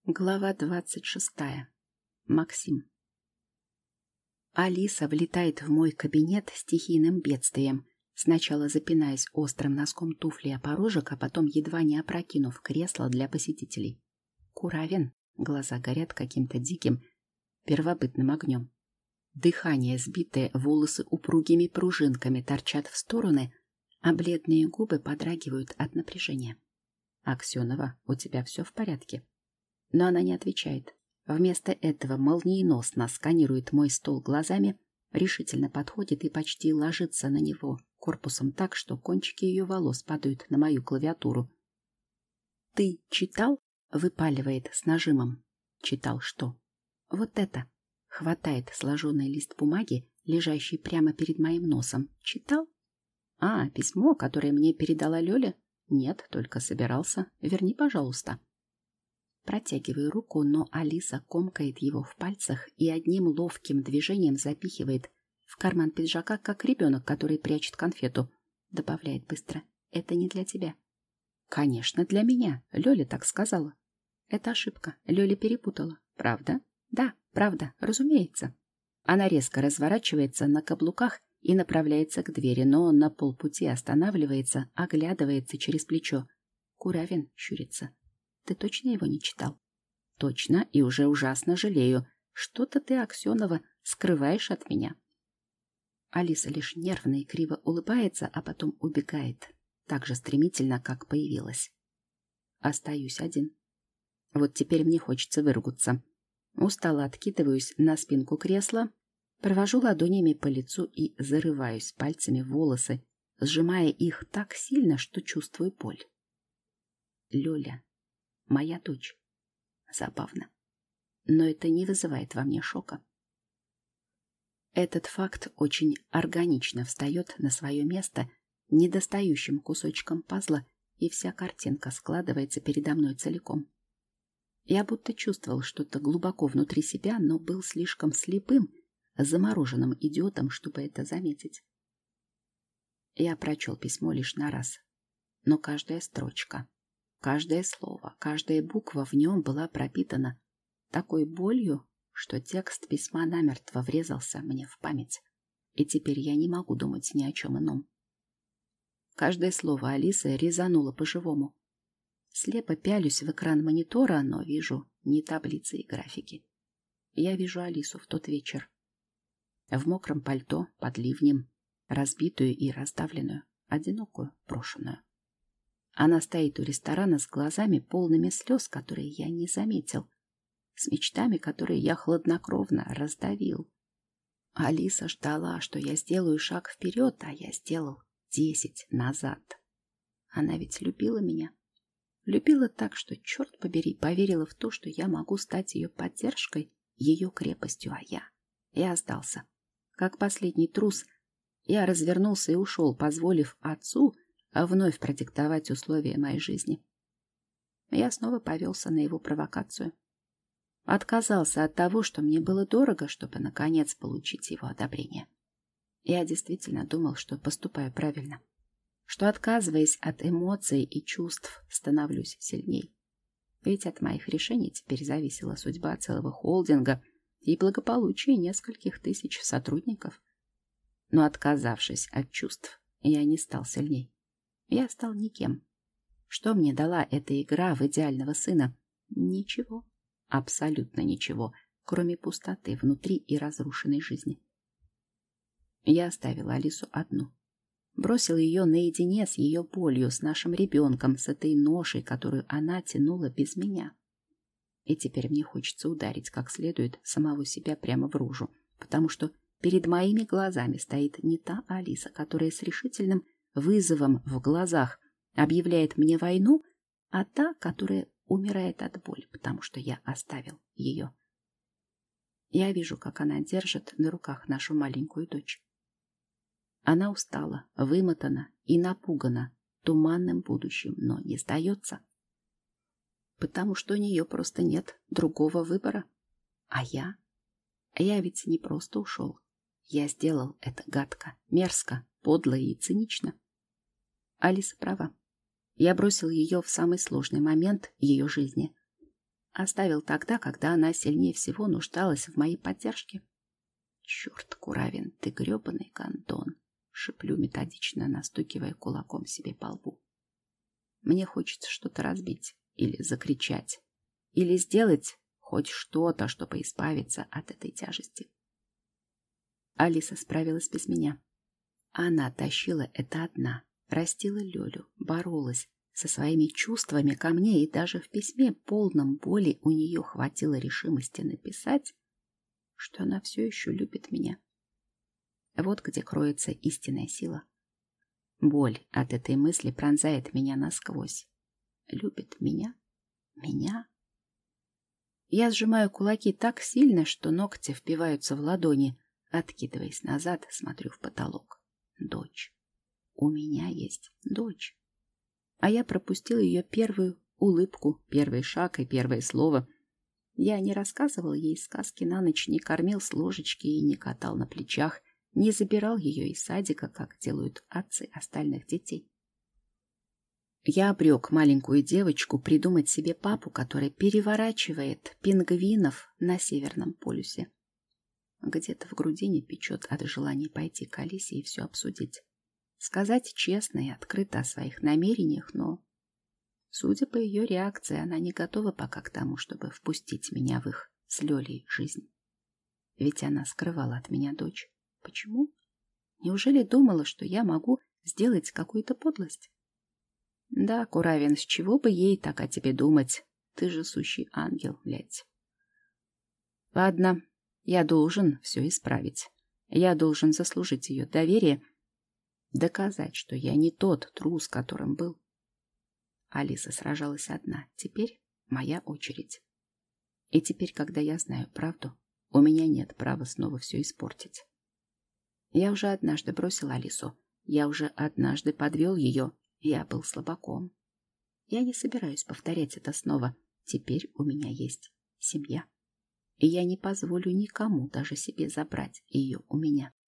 Глава 26. Максим. Алиса влетает в мой кабинет стихийным бедствием, сначала запинаясь острым носком туфли о порожек, а потом едва не опрокинув кресло для посетителей. Куравин, глаза горят каким-то диким, первобытным огнем. Дыхание сбитое, волосы упругими пружинками торчат в стороны, а бледные губы подрагивают от напряжения. «Аксенова, у тебя все в порядке?» Но она не отвечает. Вместо этого молниеносно сканирует мой стол глазами, решительно подходит и почти ложится на него корпусом так, что кончики ее волос падают на мою клавиатуру. «Ты читал?» — выпаливает с нажимом. «Читал что?» «Вот это!» — хватает сложенный лист бумаги, лежащий прямо перед моим носом. «Читал?» «А, письмо, которое мне передала Лёля?» «Нет, только собирался. Верни, пожалуйста». Протягиваю руку, но Алиса комкает его в пальцах и одним ловким движением запихивает в карман пиджака, как ребенок, который прячет конфету. Добавляет быстро. «Это не для тебя». «Конечно, для меня. Лёля так сказала». «Это ошибка. Лёля перепутала». «Правда?» «Да, правда, разумеется». Она резко разворачивается на каблуках и направляется к двери, но на полпути останавливается, оглядывается через плечо. Куравин щурится. «Ты точно его не читал?» «Точно, и уже ужасно жалею. Что-то ты, Аксенова, скрываешь от меня». Алиса лишь нервно и криво улыбается, а потом убегает. Так же стремительно, как появилась. Остаюсь один. Вот теперь мне хочется выругаться. Устало откидываюсь на спинку кресла, провожу ладонями по лицу и зарываюсь пальцами в волосы, сжимая их так сильно, что чувствую боль. Лёля. Моя дочь. Забавно. Но это не вызывает во мне шока. Этот факт очень органично встает на свое место недостающим кусочком пазла, и вся картинка складывается передо мной целиком. Я будто чувствовал что-то глубоко внутри себя, но был слишком слепым, замороженным идиотом, чтобы это заметить. Я прочел письмо лишь на раз, но каждая строчка, каждое слово, каждая буква в нем была пропитана такой болью, что текст письма намертво врезался мне в память, и теперь я не могу думать ни о чем ином. Каждое слово Алисы резануло по-живому. Слепо пялюсь в экран монитора, но вижу не таблицы и графики. Я вижу Алису в тот вечер. В мокром пальто, под ливнем, разбитую и раздавленную, одинокую, брошенную. Она стоит у ресторана с глазами, полными слез, которые я не заметил, с мечтами, которые я хладнокровно раздавил. Алиса ждала, что я сделаю шаг вперед, а я сделал 10 назад. Она ведь любила меня. Любила так, что, черт побери, поверила в то, что я могу стать ее поддержкой, ее крепостью, а я сдался. Как последний трус, я развернулся и ушел, позволив отцу вновь продиктовать условия моей жизни. Я снова повелся на его провокацию. Отказался от того, что мне было дорого, чтобы, наконец, получить его одобрение. Я действительно думал, что поступаю правильно, что, отказываясь от эмоций и чувств, становлюсь сильней. Ведь от моих решений теперь зависела судьба целого холдинга и благополучие нескольких тысяч сотрудников. Но, отказавшись от чувств, я не стал сильней. Я стал никем. Что мне дала эта игра в идеального сына? Ничего. Абсолютно ничего, кроме пустоты внутри и разрушенной жизни. Я оставил Алису одну. Бросил ее наедине с ее болью, с нашим ребенком, с этой ношей, которую она тянула без меня. И теперь мне хочется ударить как следует самого себя прямо в рожу, потому что перед моими глазами стоит не та Алиса, которая с решительным вызовом в глазах объявляет мне войну, а та, которая умирает от боли, потому что я оставил ее. Я вижу, как она держит на руках нашу маленькую дочь. Она устала, вымотана и напугана туманным будущим, но не сдается, потому что у нее просто нет другого выбора. А я ведь не просто ушел. Я сделал это гадко, мерзко, подло и цинично. Алиса права. Я бросил ее в самый сложный момент ее жизни. Оставил тогда, когда она сильнее всего нуждалась в моей поддержке. Черт, Куравин, ты гребаный гондон, шиплю методично, настукивая кулаком себе по лбу. Мне хочется что-то разбить или закричать, или сделать хоть что-то, чтобы избавиться от этой тяжести. Алиса справилась без меня. Она тащила это одна, растила Лёлю, боролась со своими чувствами ко мне, и даже в письме, полном боли, у нее хватило решимости написать, что она все еще любит меня. Вот где кроется истинная сила. Боль от этой мысли пронзает меня насквозь. Любит меня? Меня? Я сжимаю кулаки так сильно, что ногти впиваются в ладони. Откидываясь назад, смотрю в потолок. Дочь. У меня есть дочь. А я пропустил ее первую улыбку, первый шаг и первое слово. Я не рассказывал ей сказки на ночь, не кормил с ложечки и не катал на плечах, не забирал ее из садика, как делают отцы остальных детей. Я обрек маленькую девочку придумать себе папу, который переворачивает пингвинов на Северном полюсе. Где-то в грудине печет от желания пойти к Алисе и все обсудить. Сказать честно и открыто о своих намерениях, но, судя по ее реакции, она не готова пока к тому, чтобы впустить меня в их с Лёлей жизнь. Ведь она скрывала от меня дочь. Почему? Неужели думала, что я могу сделать какую-то подлость? Да, Куравин, с чего бы ей так о тебе думать? Ты же сущий ангел, блядь. Ладно, я должен все исправить. Я должен заслужить ее доверие, доказать, что я не тот трус, которым был. Алиса сражалась одна. Теперь моя очередь. И теперь, когда я знаю правду, у меня нет права снова все испортить. Я уже однажды бросил Алису. Я уже однажды подвел ее. Я был слабаком. Я не собираюсь повторять это снова. Теперь у меня есть семья. И я не позволю никому, даже себе, забрать ее у меня.